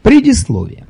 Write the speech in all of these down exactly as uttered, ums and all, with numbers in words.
Предисловие.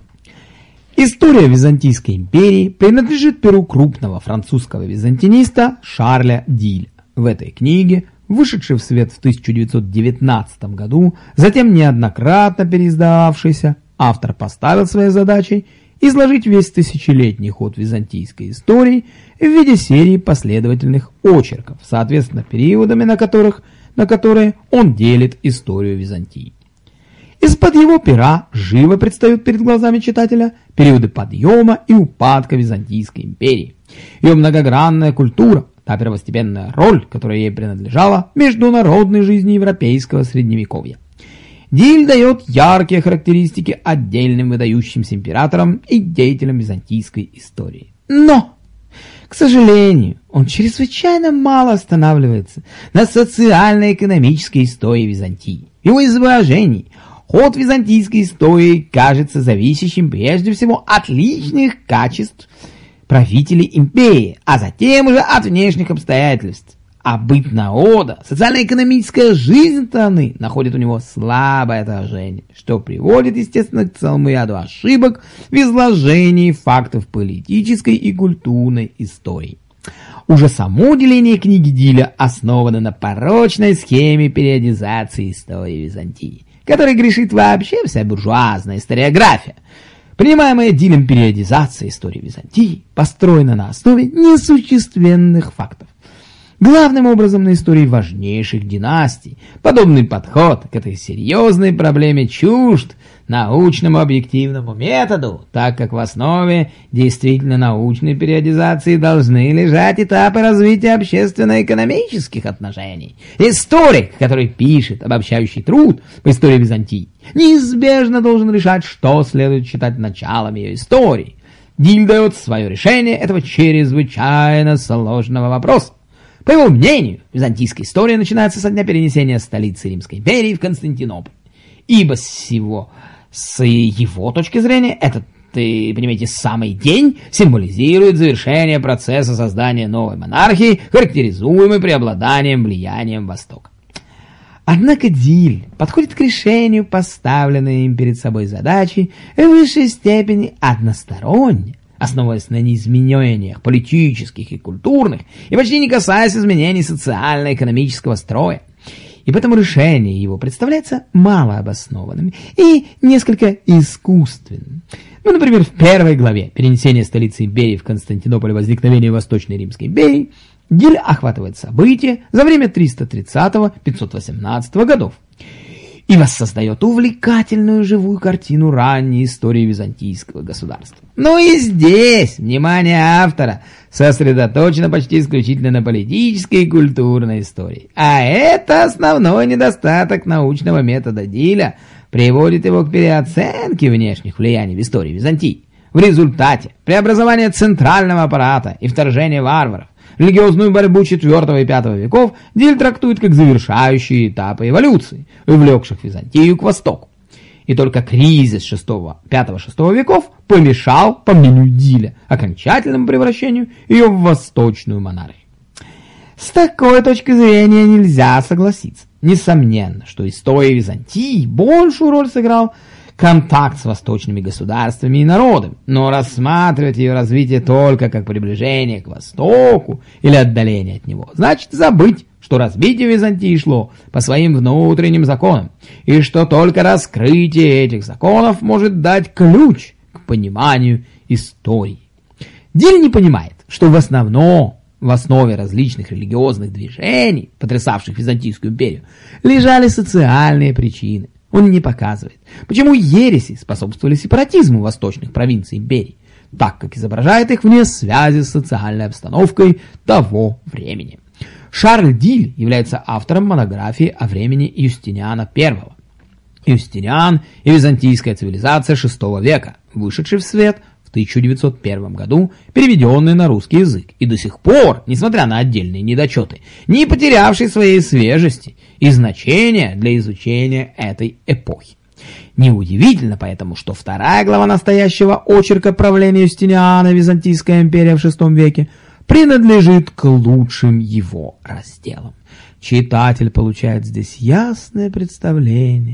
История Византийской империи принадлежит перу крупного французского византиниста Шарля Диля. В этой книге, вышедшей в свет в тысяча девятьсот девятнадцатом году, затем неоднократно переиздававшийся, автор поставил своей задачей изложить весь тысячелетний ход византийской истории в виде серии последовательных очерков, соответственно периодами, на, которых, на которые он делит историю Византии. Из-под его пера живо предстают перед глазами читателя периоды подъема и упадка Византийской империи, ее многогранная культура, та первостепенная роль, которая ей принадлежала в международной жизни европейского средневековья. Диль дает яркие характеристики отдельным выдающимся императорам и деятелям византийской истории. Но, к сожалению, он чрезвычайно мало останавливается на социально-экономической истории Византии. В его изображении ход византийской истории кажется зависящим прежде всего от личных качеств правителей империи, а затем уже от внешних обстоятельств. А быт народа, социально-экономическая жизнь страны находит у него слабое отражение, что приводит, естественно, к целому ряду ошибок в изложении фактов политической и культурной истории. Уже само деление книги Диля основано на порочной схеме периодизации истории Византии, которой грешит вообще вся буржуазная историография. Принимаемая Дилем периодизация истории Византии построена на основе несущественных фактов. Главным образом на истории важнейших династий. Подобный подход к этой серьезной проблеме чужд научному объективному методу, так как в основе действительно научной периодизации должны лежать этапы развития общественно-экономических отношений. Историк, который пишет обобщающий труд по истории Византии, неизбежно должен решать, что следует считать началом ее истории. Диль дает свое решение этого чрезвычайно сложного вопроса. По его мнению, византийская история начинается со дня перенесения столицы Римской империи в Константинополь. Ибо с его, с его точки зрения, этот, ты понимаете, самый день символизирует завершение процесса создания новой монархии, характеризуемой преобладанием влиянием Востока. Однако Диль подходит к решению поставленной им перед собой задачи в высшей степени односторонне, основываясь на неизменениях политических и культурных, и почти не касаясь изменений социально-экономического строя. И поэтому решение его представляется малообоснованным и несколько искусственным. Ну, например, в первой главе «Перенесение столицы империи в Константинополь и возникновение Восточной Римской империи» Диль охватывает события за время триста тридцатого — пятьсот восемнадцатого годов и воссоздает увлекательную живую картину ранней истории византийского государства. Но и здесь внимание автора сосредоточено почти исключительно на политической и культурной истории. А это основной недостаток научного метода Диля, приводит его к переоценке внешних влияний в истории Византии. В результате преобразования центрального аппарата и вторжения варваров религиозную борьбу четвёртого и пятого веков Диль трактует как завершающие этапы эволюции, увлекших Византию к востоку. И только кризис пятого-шестого веков помешал, по мнению Диля, окончательному превращению ее в восточную монархию. С такой точки зрения нельзя согласиться. Несомненно, что история Византии большую роль сыграл контакт с восточными государствами и народами, но рассматривать ее развитие только как приближение к Востоку или отдаление от него, значит забыть, что развитие Византии шло по своим внутренним законам, и что только раскрытие этих законов может дать ключ к пониманию истории. Диль не понимает, что в основном в основе различных религиозных движений, потрясавших Византийскую империю, лежали социальные причины. Он не показывает, почему ереси способствовали сепаратизму восточных провинций империи, так как изображает их вне связи с социальной обстановкой того времени. Шарль Диль является автором монографии о времени Юстиниана Первого. Юстиниан и византийская цивилизация шестого века, вышедший в свет в тысяча девятьсот первом году, переведенный на русский язык, и до сих пор, несмотря на отдельные недочеты, не потерявший своей свежести и значения для изучения этой эпохи. Неудивительно поэтому, что вторая глава настоящего очерка правления Юстиниана «Византийская империя в шестом веке» принадлежит к лучшим его разделам. Читатель получает здесь ясное представление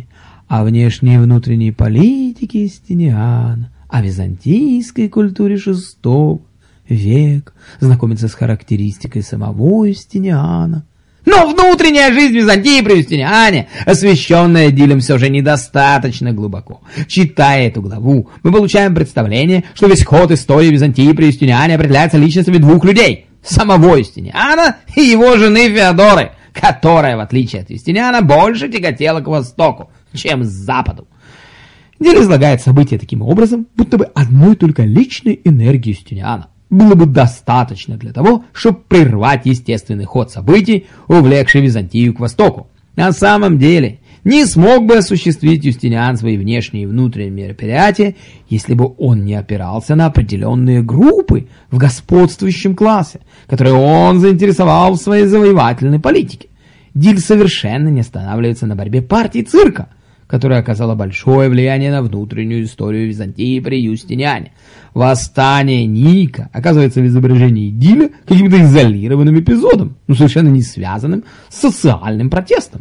о внешней и внутренней политике Юстиниана, о византийской культуре шестого века, знакомиться с характеристикой самого Юстиниана. Но внутренняя жизнь Византии при Юстиниане, освещенная Дилем, все же недостаточно глубоко. Читая эту главу, мы получаем представление, что весь ход истории Византии при Юстиниане определяется личностями двух людей. Самого Юстиниана и его жены Феодоры, которая, в отличие от Юстиниана, больше тяготела к востоку, чем к западу. Диль излагает события таким образом, будто бы одной только личной энергии Юстиниана было бы достаточно для того, чтобы прервать естественный ход событий, увлекший Византию к востоку. На самом деле, не смог бы осуществить Юстиниан свои внешние и внутренние мероприятия, если бы он не опирался на определенные группы в господствующем классе, которые он заинтересовал в своей завоевательной политике. Диль совершенно не останавливается на борьбе партий цирка, которая оказала большое влияние на внутреннюю историю Византии при Юстиниане. Восстание Ника оказывается в изображении Диля каким-то изолированным эпизодом, но совершенно не связанным с социальным протестом.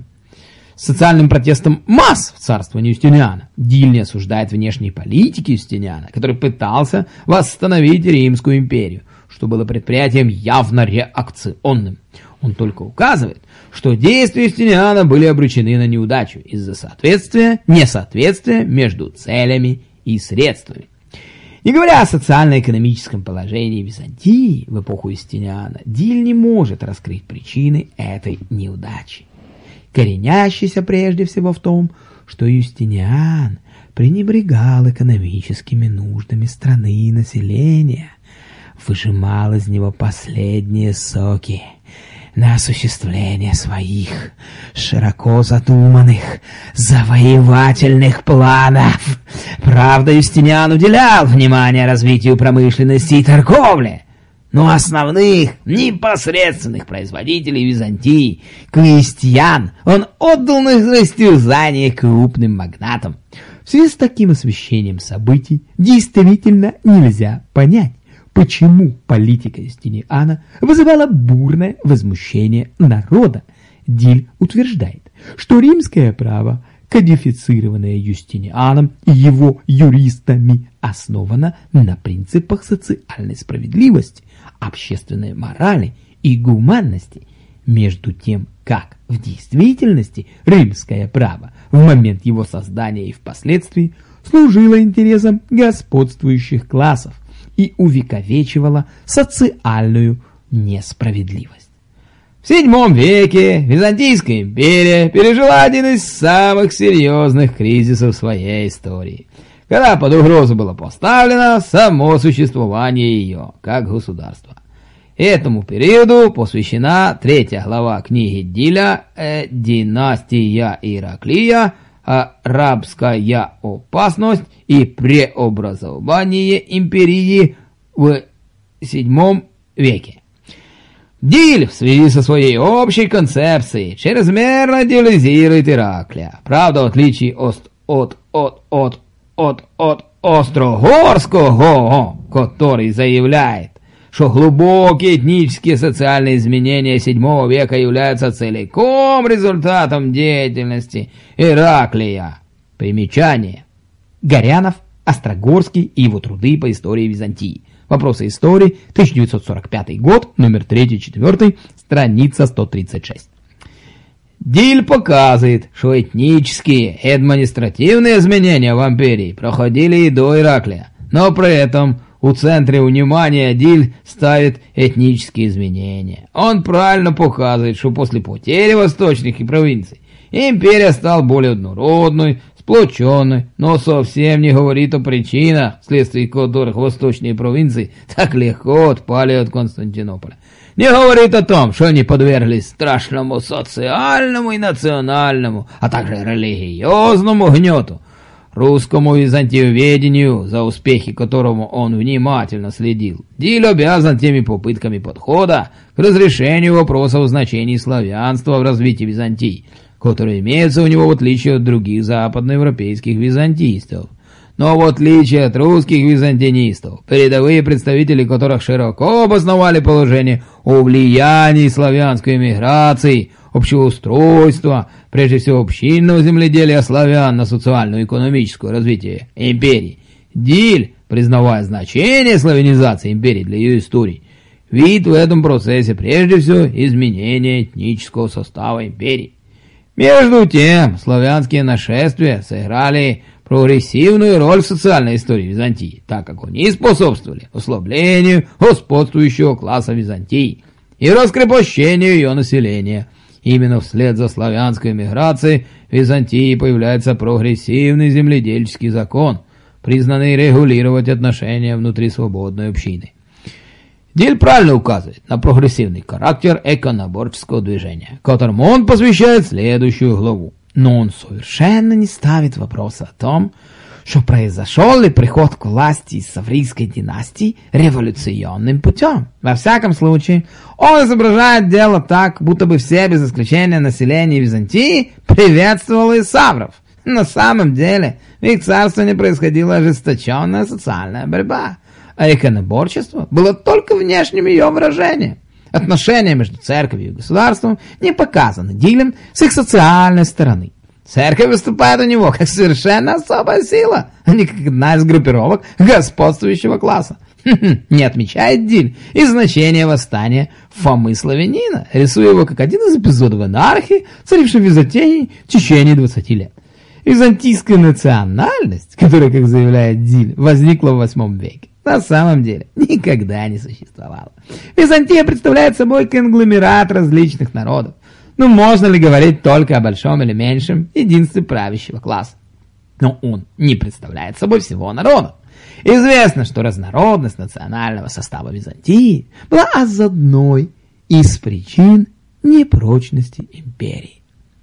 С социальным протестом масс в царствовании Юстиниана Диль не осуждает внешней политики Юстиниана, который пытался восстановить Римскую империю, что было предприятием явно реакционным. Он только указывает, что действия Юстиниана были обречены на неудачу из-за соответствия, несоответствия между целями и средствами. Не говоря о социально-экономическом положении Византии в эпоху Юстиниана, Диль не может раскрыть причины этой неудачи, коренящейся прежде всего в том, что Юстиниан пренебрегал экономическими нуждами страны и населения, выжимал из него последние соки на осуществление своих широко задуманных завоевательных планов. Правда, Юстиниан уделял внимание развитию промышленности и торговли, но основных непосредственных производителей Византии, крестьян, он отдал на растерзание крупным магнатам. В связи с таким освещением событий действительно нельзя понять, почему политика Юстиниана вызывала бурное возмущение народа. Диль утверждает, что римское право, кодифицированное Юстинианом и его юристами, основано на принципах социальной справедливости, общественной морали и гуманности, между тем, как в действительности римское право в момент его создания и впоследствии служило интересам господствующих классов и увековечивала социальную несправедливость. В седьмом веке Византийская империя пережила один из самых серьезных кризисов своей истории, когда под угрозу было поставлено само существование ее как государства. Этому периоду посвящена третья глава книги Диля э, «Династия Ираклия. Арабская опасность и преобразование империи в седьмом веке». Диль в связи со своей общей концепцией чрезмерно идеализирует Ираклия. Правда, в отличие от, от, от, от, от, от Острогорского, который заявляет, что глубокие этнические и социальные изменения седьмого века являются целиком результатом деятельности Ираклия. Примечание. Горянов, Острогорский и его труды по истории Византии. Вопросы истории, тысяча девятьсот сорок пятый год, номер три-четыре, страница сто тридцать шесть. Диль показывает, что этнические и административные изменения в империи проходили и до Ираклия, но при этом в центре внимания Диль ставит этнические изменения. Он правильно показывает, что после потери восточных провинций империя стала более однородной, сплоченной, но совсем не говорит о причинах, вследствие которых восточные провинции так легко отпали от Константинополя. Не говорит о том, что они подверглись страшному социальному и национальному, а также религиозному гнету, русскому византиоведению, за успехи которому он внимательно следил. Диль обязан теми попытками подхода к разрешению вопросов о значении славянства в развитии Византии, которые имеются у него в отличие от других западноевропейских византистов. Но в отличие от русских византинистов, передовые представители которых широко обосновали положение о влиянии славянской эмиграции, общего устройства, прежде всего общинного земледелия славян на социально-экономическое развитие империи. Диль, признавая значение славянизации империи для ее истории, видит в этом процессе прежде всего изменение этнического состава империи. Между тем, славянские нашествия сыграли прогрессивную роль в социальной истории Византии, так как они способствовали ослаблению господствующего класса Византии и раскрепощению ее населения. Именно вслед за славянской миграцией в Византии появляется прогрессивный земледельческий закон, признанный регулировать отношения внутри свободной общины. Диль правильно указывает на прогрессивный характер иконоборческого движения, которому он посвящает следующую главу. Но он совершенно не ставит вопроса о том, что произошел ли приход к власти из Саврийской династии революционным путем. Во всяком случае, он изображает дело так, будто бы все без исключения населения Византии приветствовало Савров. На самом деле, в их царстве происходила ожесточенная социальная борьба, а иконоборчество было только внешним ее выражением. Отношения между церковью и государством не показаны Дилем с их социальной стороны. Церковь выступает у него как совершенно особая сила, а не как одна из группировок господствующего класса. Не отмечает Диль и значение восстания Фомы Славянина, рисуя его как один из эпизодов анархии, царившей в Византии в течение двадцати лет. Византийская национальность, которая, как заявляет Диль, возникла в восьмом веке, на самом деле никогда не существовала. Византия представляет собой конгломерат различных народов. Но можно ли говорить только о большом или меньшем единстве правящего класса? Но он не представляет собой всего народа. Известно, что разнородность национального состава Византии была одной из причин непрочности империи.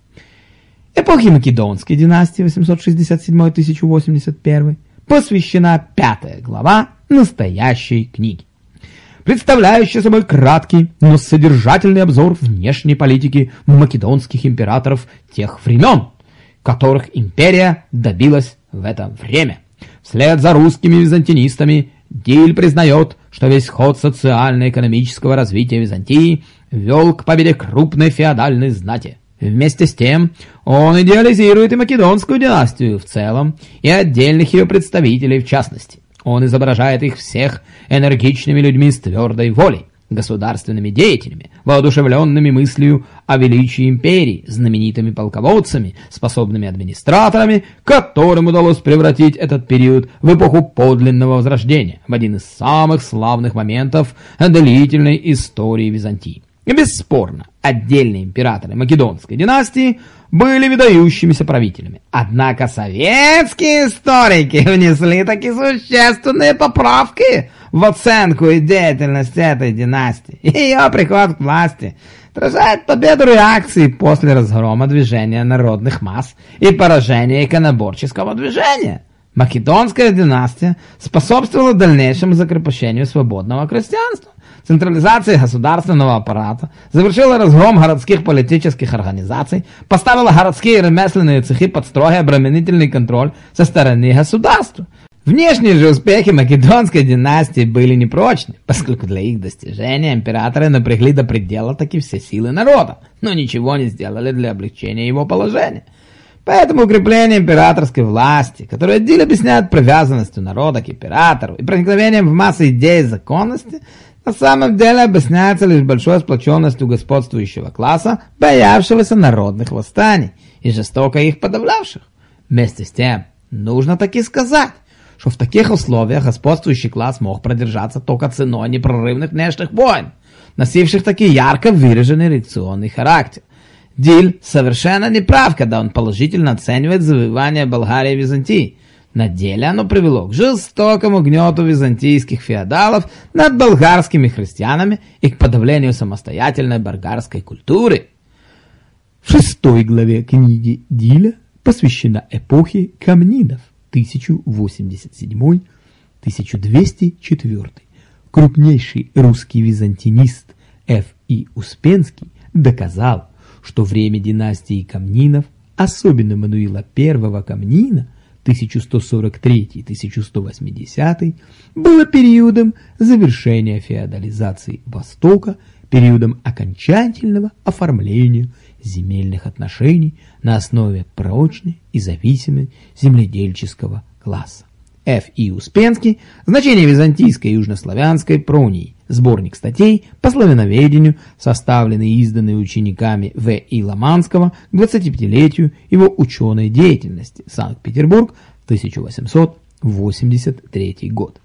Эпохе Македонской династии восемьсот шестьдесят седьмой — тысяча восемьдесят первый посвящена пятая глава настоящей книги, представляющая собой краткий, но содержательный обзор внешней политики македонских императоров тех времен, которых империя добилась в это время. Вслед за русскими византинистами Диль признает, что весь ход социально-экономического развития Византии вел к победе крупной феодальной знати. Вместе с тем он идеализирует и македонскую династию в целом, и отдельных ее представителей в частности. Он изображает их всех энергичными людьми с твердой волей, государственными деятелями, воодушевленными мыслью о величии империи, знаменитыми полководцами, способными администраторами, которым удалось превратить этот период в эпоху подлинного возрождения, в один из самых славных моментов длительной истории Византии. И бесспорно, отдельные императоры македонской династии были выдающимися правителями. Однако советские историки внесли такие существенные поправки в оценку и деятельность этой династии. Ее приход к власти отражает победу реакции после разгрома движения народных масс и поражения иконоборческого движения. Македонская династия способствовала дальнейшему закрепощению свободного крестьянства, централизации государственного аппарата, завершила разгром городских политических организаций, поставила городские ремесленные цехи под строгий обременительный контроль со стороны государства. Внешние же успехи македонской династии были непрочны, поскольку для их достижения императоры напрягли до предела таки все силы народа, но ничего не сделали для облегчения его положения. Поэтому укрепление императорской власти, которое Диль объясняет привязанностью народа к императору и проникновением в массы идей законности, на самом деле объясняется лишь большой сплоченностью господствующего класса, боявшегося народных восстаний и жестоко их подавлявших. Вместе с тем, нужно таки сказать, что в таких условиях господствующий класс мог продержаться только ценой непрерывных внешних войн, носивших таки ярко выраженный реакционный характер. Диль совершенно не прав, когда он положительно оценивает завоевание Болгарии и Византии. На деле оно привело к жестокому гнету византийских феодалов над болгарскими христианами и к подавлению самостоятельной болгарской культуры. В шестой главе книги Диля посвящена эпохе Комнинов тысяча восемьдесят седьмой — тысяча двести четвёртый. Крупнейший русский византинист Ф. И. Успенский доказал, что время династии Комнинов, особенно Мануила Первого Комнина, тысяча сто сорок третий — тысяча сто восьмидесятый, было периодом завершения феодализации Востока, периодом окончательного оформления земельных отношений на основе прочной и зависимой земледельческого класса. Ф. И. Успенский. Значение византийской и южнославянской пронии. Сборник статей по славяноведению, составленный и изданный учениками В. И. Ломанского к двадцатипятилетию его ученой деятельности. Санкт-Петербург, тысяча восемьсот восемьдесят третий год.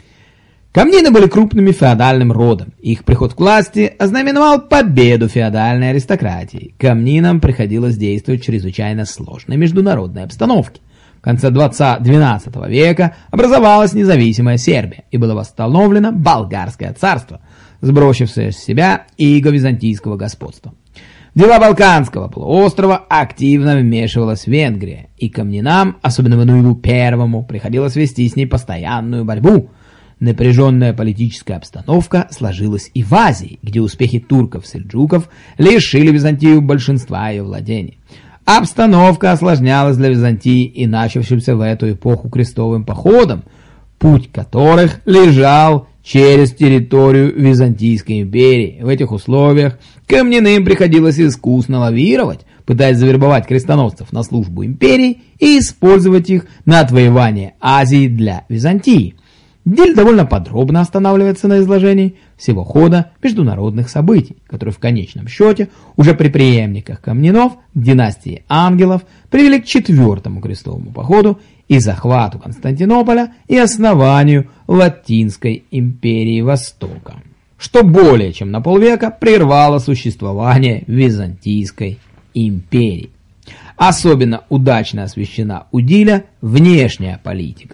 Комнины были крупным феодальным родом. Их приход к власти ознаменовал победу феодальной аристократии. Комнинам приходилось действовать в чрезвычайно сложной международной обстановке. В конце двенадцатого века образовалась независимая Сербия и было восстановлено болгарское царство, сбросившее с себя иго византийского господства. В дела Балканского полуострова активно вмешивалась Венгрия, и комнинам, особенно Мануилу Первому, приходилось вести с ней постоянную борьбу. Напряженная политическая обстановка сложилась и в Азии, где успехи турков-сельджуков лишили Византию большинства ее владений. Обстановка осложнялась для Византии и начавшимся в эту эпоху крестовым походом, путь которых лежал через территорию Византийской империи. В этих условиях комнинам приходилось искусно лавировать, пытаясь завербовать крестоносцев на службу империи и использовать их на отвоевание Азии для Византии. Диль довольно подробно останавливается на изложении всего хода международных событий, которые в конечном счете уже при преемниках комнинов династии ангелов привели к четвертому крестовому походу и захвату Константинополя и основанию Латинской империи Востока, что более чем на полвека прервало существование Византийской империи. Особенно удачно освещена у Диля внешняя политика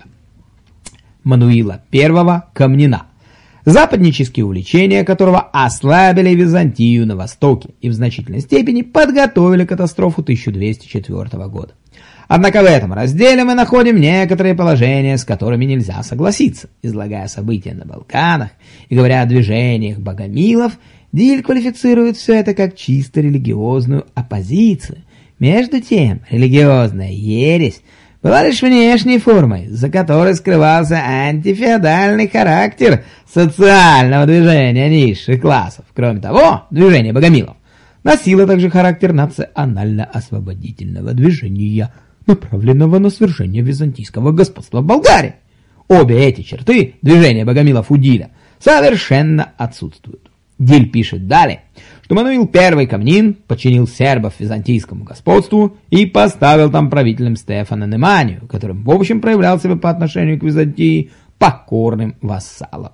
Мануила Первого Комнина, западнические увлечения которого ослабили Византию на востоке и в значительной степени подготовили катастрофу тысяча двести четвёртого года. Однако в этом разделе мы находим некоторые положения, с которыми нельзя согласиться. Излагая события на Балканах и говоря о движениях богомилов, Диль квалифицирует все это как чисто религиозную оппозицию. Между тем, религиозная ересь была лишь внешней формой, за которой скрывался антифеодальный характер социального движения низших классов. Кроме того, движение богомилов носило также характер национально-освободительного движения, направленного на свержение византийского господства в Болгарии. Обе эти черты движения богомилов у Диля совершенно отсутствуют. Диль пишет далее, что Мануил Первый Комнин подчинил сербов византийскому господству и поставил там правителем Стефана Неманию, которым в общем проявлял себя по отношению к Византии покорным вассалом.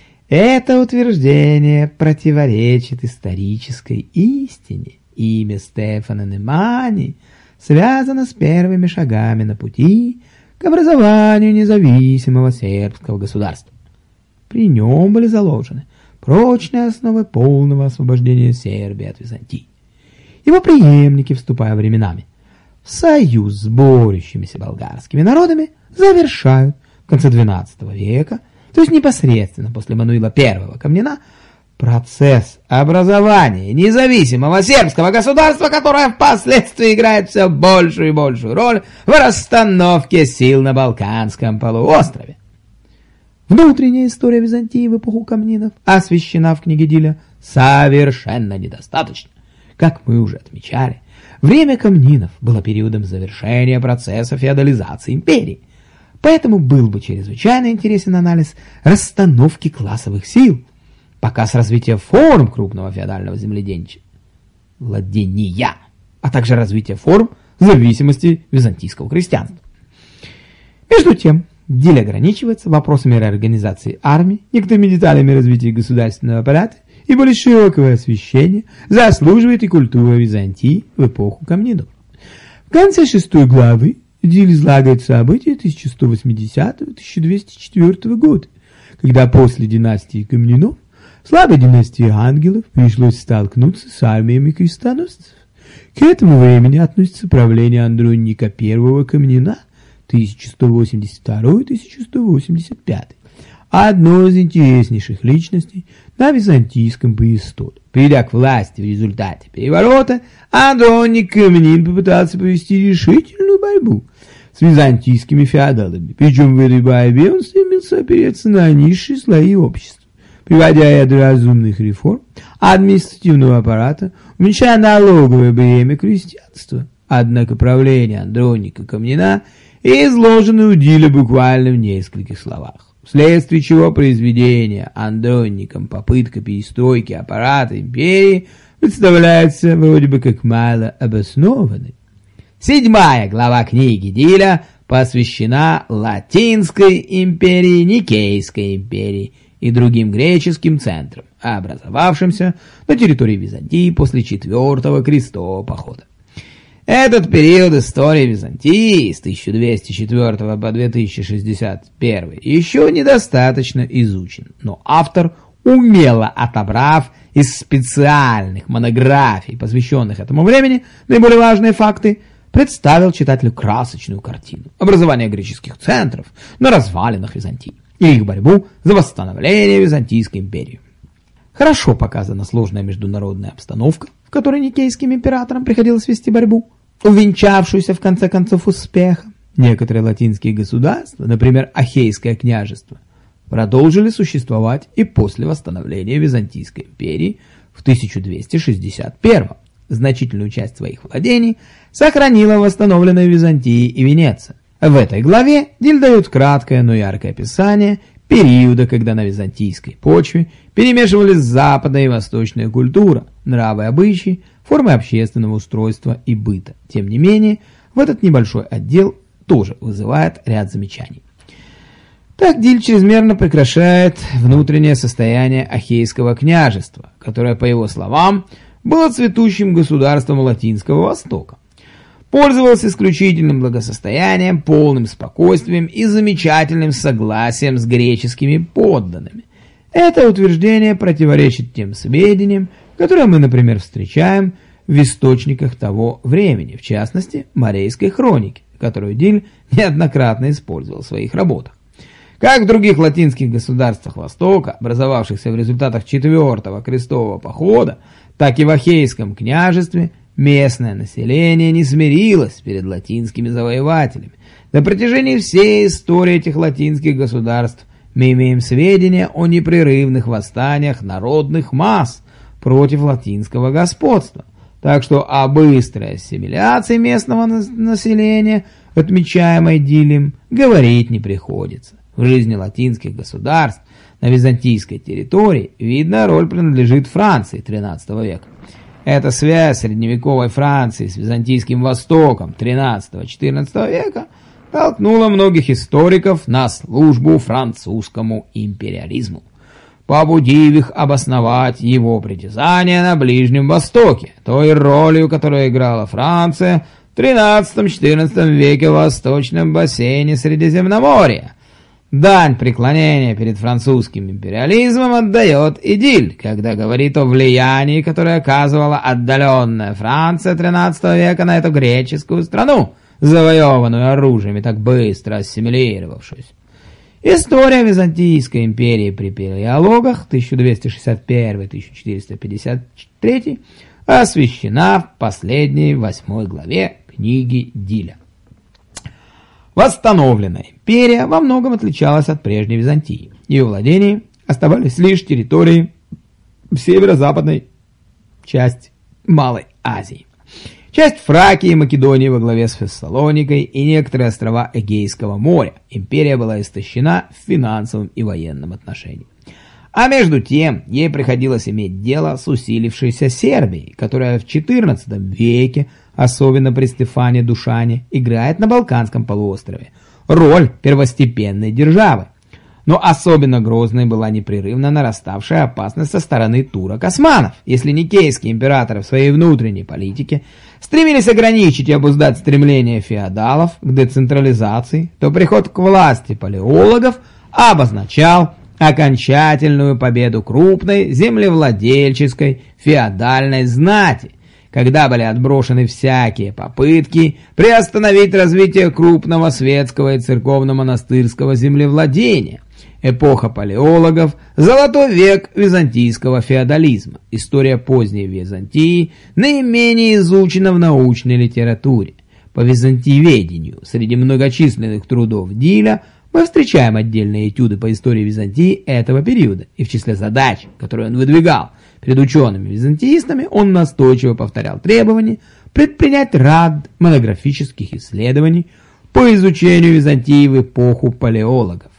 Это утверждение противоречит исторической истине. Имя Стефана Немании связано с первыми шагами на пути к образованию независимого сербского государства. При нем были заложены прочные основы полного освобождения Сербии от Византии. Его преемники, вступая временами в союз с борющимися болгарскими народами, завершают в конце двенадцатого века, то есть непосредственно после Мануила Первого Комнина, процесс образования независимого сербского государства, которое впоследствии играет все большую и большую роль в расстановке сил на Балканском полуострове. Внутренняя история Византии в эпоху Комнинов освещена в книге Диля совершенно недостаточно. Как мы уже отмечали, время Комнинов было периодом завершения процесса феодализации империи, поэтому был бы чрезвычайно интересен анализ расстановки классовых сил, показ развития форм крупного феодального земледельчества, владения, а также развития форм зависимости византийского крестьянства. Между тем, Диль ограничивается вопросами реорганизации армии, некоторыми деталями развития государственного аппарата и более широкого освещения заслуживает и культура Византии в эпоху Комнинов. В конце шестой главы Диль излагает события тысяча сто восьмидесятого — тысяча двести четвёртого года, когда после династии Комнинов слабой династии ангелов пришлось столкнуться с армиями крестоносцев. К этому времени относится правление Андроника Первого Комнина тысяча сто восемьдесят второй — тысяча сто восемьдесят пятый, одной из интереснейших личностей на византийском престоле. Придя к власти в результате переворота, Андроник Комнин попытался провести решительную борьбу с византийскими феодалами, причем в этой борьбе он стремился опереться на низшие слои общества. Приводя ряд разумных реформ, административного аппарата, уменьшая налоговое бремя крестьянства. Однако правление Андроника Камнина изложено у Диля буквально в нескольких словах, вследствие чего произведение Андроником «Попытка перестройки аппарата империи» представляется вроде бы как мало обоснованной. Седьмая глава книги Диля посвящена Латинской империи, Никейской империи и другим греческим центрам, образовавшимся на территории Византии после четвертого крестового похода. Этот период истории Византии с тысяча двести четвёртого по две тысячи шестьдесят первый еще недостаточно изучен, но автор, умело отобрав из специальных монографий, посвященных этому времени, наиболее важные факты, представил читателю красочную картину образования греческих центров на развалинах Византии и их борьбу за восстановление Византийской империи. Хорошо показана сложная международная обстановка, в которой никейским императорам приходилось вести борьбу, увенчавшуюся в конце концов успехом. Некоторые латинские государства, например, Ахейское княжество, продолжили существовать и после восстановления Византийской империи в тысяча двести шестьдесят первом. Значительную часть своих владений сохранила восстановленная Византия и Венеция. В этой главе Диль дает краткое, но яркое описание периода, когда на византийской почве перемешивались западная и восточная культура, нравы и обычаи, формы общественного устройства и быта. Тем не менее, в этот небольшой отдел тоже вызывает ряд замечаний. Так Диль чрезмерно прекращает внутреннее состояние Ахейского княжества, которое, по его словам, было цветущим государством Латинского Востока, пользовалось исключительным благосостоянием, полным спокойствием и замечательным согласием с греческими подданными. Это утверждение противоречит тем сведениям, которые мы, например, встречаем в источниках того времени, в частности, Морейской хроники, которую Диль неоднократно использовал в своих работах. Как в других латинских государствах Востока, образовавшихся в результатах четвертого крестового похода, так и в Ахейском княжестве местное население не смирилось перед латинскими завоевателями. На протяжении всей истории этих латинских государств мы имеем сведения о непрерывных восстаниях народных масс против латинского господства, так что о быстрой ассимиляции местного населения, отмечаемой Дилем, говорить не приходится. В жизни латинских государств на византийской территории, видная роль принадлежит Франции тринадцатого века. Эта связь средневековой Франции с Византийским Востоком тринадцатого-четырнадцатого века толкнула многих историков на службу французскому империализму, побудив их обосновать его притязания на Ближнем Востоке, той ролью, которую играла Франция в тринадцатом-четырнадцатом веке в восточном бассейне Средиземноморья. Дань преклонения перед французским империализмом отдает и Диль, когда говорит о влиянии, которое оказывала отдаленная Франция тринадцатого века на эту греческую страну, завоеванную оружием и так быстро ассимилировавшуюся. История Византийской империи при палеологах тысяча двести шестьдесят первый — тысяча четыреста пятьдесят третий освещена в последней восьмой главе книги Диля. Восстановленная империя во многом отличалась от прежней Византии. Ее владения оставались лишь территории в северо-западной части Малой Азии, часть Фракии и Македонии во главе с Фессалоникой и некоторые острова Эгейского моря. Империя была истощена в финансовом и военном отношении. А между тем, ей приходилось иметь дело с усилившейся Сербией, которая в четырнадцатом веке, особенно при Стефане Душане, играет на Балканском полуострове роль первостепенной державы. Но особенно грозной была непрерывно нараставшая опасность со стороны турок-османов. Если никейские императоры в своей внутренней политике стремились ограничить и обуздать стремления феодалов к децентрализации, то приход к власти палеологов обозначал окончательную победу крупной землевладельческой феодальной знати, когда были отброшены всякие попытки приостановить развитие крупного светского и церковно-монастырского землевладения. Эпоха палеологов – золотой век византийского феодализма. История поздней Византии наименее изучена в научной литературе. По византиеведению среди многочисленных трудов Диля мы мы встречаем отдельные этюды по истории Византии этого периода, и в числе задач, которые он выдвигал перед учеными-византиистами, он настойчиво повторял требование предпринять ряд монографических исследований по изучению Византии в эпоху палеологов.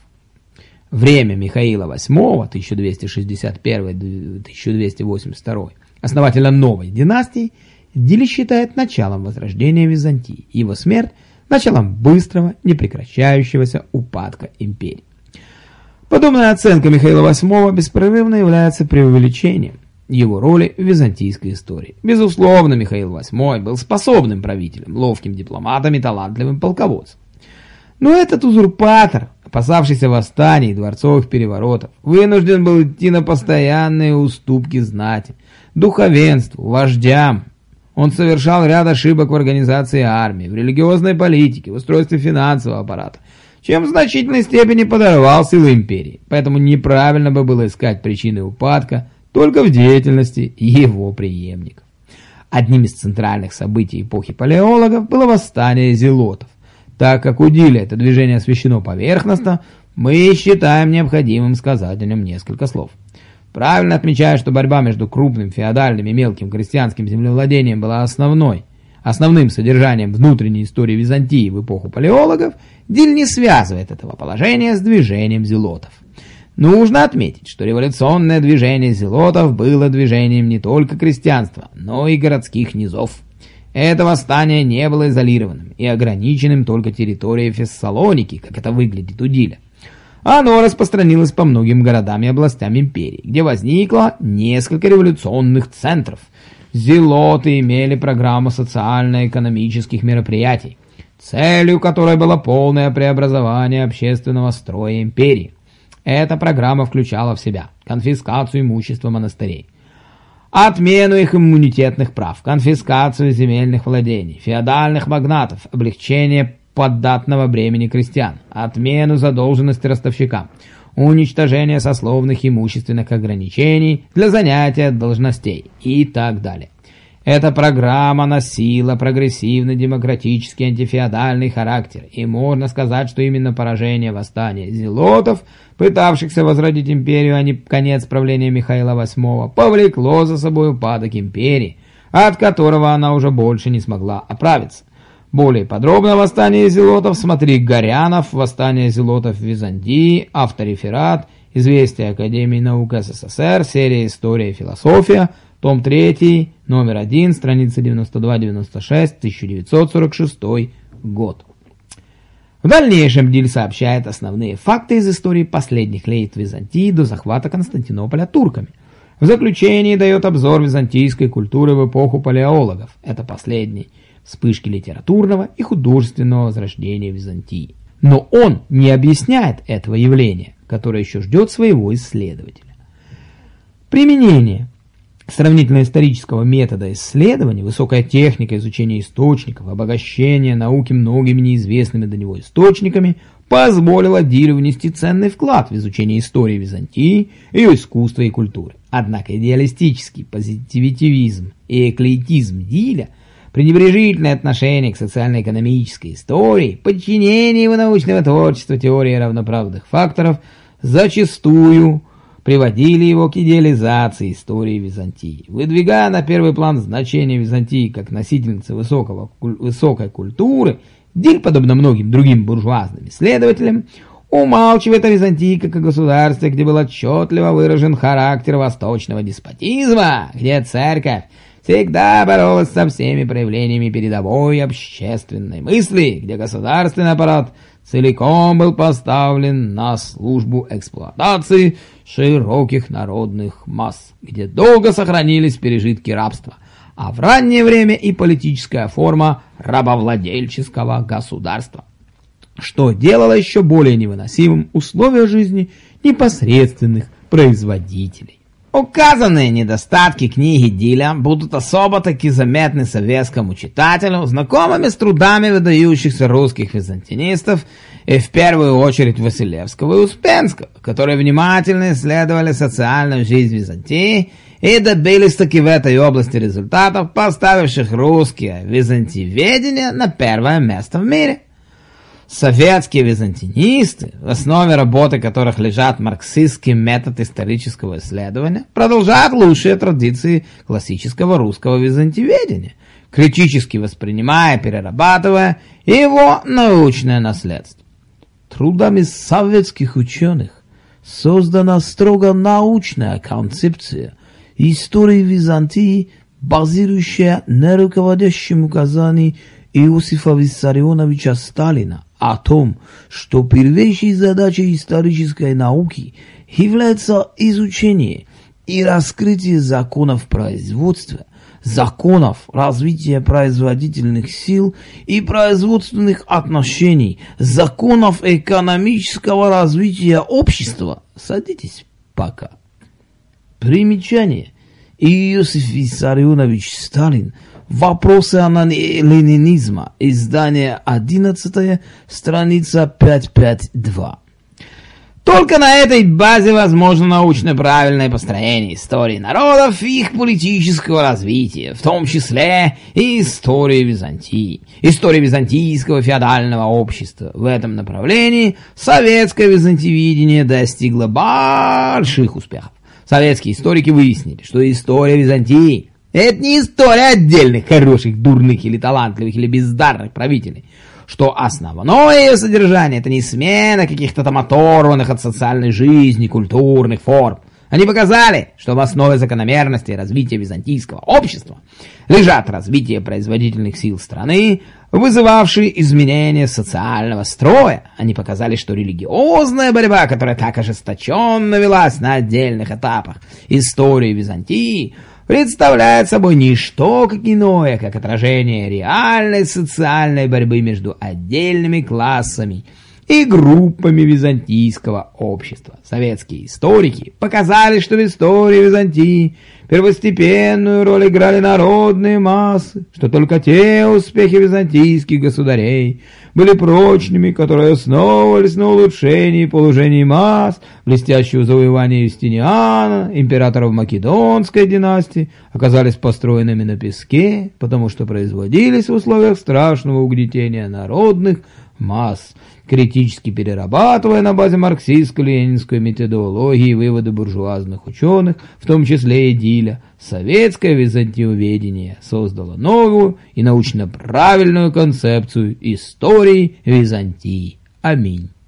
Время Михаила восьмого, тысяча двести шестьдесят первый — тысяча двести восемьдесят второй, основателя новой династии, Диль считает началом возрождения Византии, его смерть – началом быстрого, непрекращающегося упадка империи. Подобная оценка Михаила восьмого беспрерывно является преувеличением его роли в византийской истории. Безусловно, Михаил восьмой был способным правителем, ловким дипломатом и талантливым полководцем. Но этот узурпатор, опасавшийся восстаний и дворцовых переворотов, вынужден был идти на постоянные уступки знати, духовенству, вождям. Он совершал ряд ошибок в организации армии, в религиозной политике, в устройстве финансового аппарата, чем в значительной степени подорвал силы империи. Поэтому неправильно бы было искать причины упадка только в деятельности его преемников. Одним из центральных событий эпохи палеологов было восстание зелотов. Так как у Диля это движение освещено поверхностно, мы считаем необходимым сказать о нем несколько слов. Правильно отмечая, что борьба между крупным феодальным и мелким крестьянским землевладением была основной, основным содержанием внутренней истории Византии в эпоху палеологов, Диль не связывает этого положения с движением зелотов. Нужно отметить, что революционное движение зелотов было движением не только крестьянства, но и городских низов. Это восстание не было изолированным и ограниченным только территорией Фессалоники, как это выглядит у Диля. Оно распространилось по многим городам и областям империи, где возникло несколько революционных центров. Зелоты имели программу социально-экономических мероприятий, целью которой было полное преобразование общественного строя империи. Эта программа включала в себя конфискацию имущества монастырей, отмену их иммунитетных прав, конфискацию земельных владений, феодальных магнатов, облегчение поддатного бремени крестьян, отмену задолженности ростовщикам, уничтожение сословных имущественных ограничений для занятия должностей и так далее. Эта программа носила прогрессивно-демократический антифеодальный характер, и можно сказать, что именно поражение восстания зелотов, пытавшихся возродить империю, а не конец правления Михаила восьмого, повлекло за собой упадок империи, от которого она уже больше не смогла оправиться. Более подробно о восстании зелотов смотри Горянов, «Восстание зелотов в Византии», автореферат, Известия Академии наук СССР, серия «История и философия», том третий, номер один, страница девяносто два девяносто шесть, тысяча девятьсот сорок шестой год. В дальнейшем Диль сообщает основные факты из истории последних лет Византии до захвата Константинополя турками. В заключении дает обзор византийской культуры в эпоху палеологов. Это последний вспышки литературного и художественного возрождения Византии. Но он не объясняет этого явления, которое еще ждет своего исследователя. Применение сравнительно-исторического метода исследования, высокая техника изучения источников, обогащение науки многими неизвестными до него источниками позволило Дилю внести ценный вклад в изучение истории Византии, ее искусства и культуры. Однако идеалистический позитивизм и эклектизм Диля, пренебрежительное отношение к социально-экономической истории, подчинение его научного творчества теории равноправных факторов зачастую приводили его к идеализации истории Византии. Выдвигая на первый план значение Византии как носительницы высокого, высокой культуры, Диль, подобно многим другим буржуазным исследователям, умалчивает о Византии как о государстве, где был отчетливо выражен характер восточного деспотизма, где церковь всегда боролась со всеми проявлениями передовой общественной мысли, где государственный аппарат целиком был поставлен на службу эксплуатации широких народных масс, где долго сохранились пережитки рабства, а в раннее время и политическая форма рабовладельческого государства, что делало еще более невыносимым условия жизни непосредственных производителей. Указанные недостатки книги Диля будут особо-таки заметны советскому читателю, знакомыми с трудами выдающихся русских византинистов и в первую очередь Василевского и Успенского, которые внимательно исследовали социальную жизнь Византии и добились таки в этой области результатов, поставивших русские византиеведение на первое место в мире. Советские византинисты, в основе работы которых лежат марксистский метод исторического исследования, продолжают лучшие традиции классического русского византиведения, критически воспринимая, перерабатывая его научное наследство. Трудами советских ученых создана строго научная концепция истории Византии, базирующая на руководящем указании Иосифа Виссарионовича Сталина о том, что первейшей задачей исторической науки является изучение и раскрытие законов производства, законов развития производительных сил и производственных отношений, законов экономического развития общества. Садитесь пока. Примечание. Иосиф Виссарионович Сталин. Вопросы ленинизма. Издание одиннадцатое, страница пятьсот пятьдесят два. Только на этой базе возможно научно правильное построение истории народов и их политического развития, в том числе и истории Византии, истории византийского феодального общества. В этом направлении советское византивидение достигло больших успехов. Советские историки выяснили, что история Византии — это не история отдельных хороших, дурных или талантливых или бездарных правителей, что основное ее содержание — это не смена каких-то там оторванных от социальной жизни культурных форм. Они показали, что в основе закономерности развития византийского общества лежат развитие производительных сил страны, вызывавшие изменения социального строя. Они показали, что религиозная борьба, которая так ожесточенно велась на отдельных этапах истории Византии, представляет собой не что как иное, как отражение реальной социальной борьбы между отдельными классами и группами византийского общества. Советские историки показали, что в истории Византии первостепенную роль играли народные массы, что только те успехи византийских государей были прочными, которые основывались на улучшении положений масс, блестящего завоевания Юстиниана, императоров Македонской династии, оказались построенными на песке, потому что производились в условиях страшного угнетения народных масс, критически перерабатывая на базе марксистско-ленинской методологии выводы буржуазных ученых, в том числе и Диля, советское византиоведение создало новую и научно правильную концепцию истории Византии. Аминь.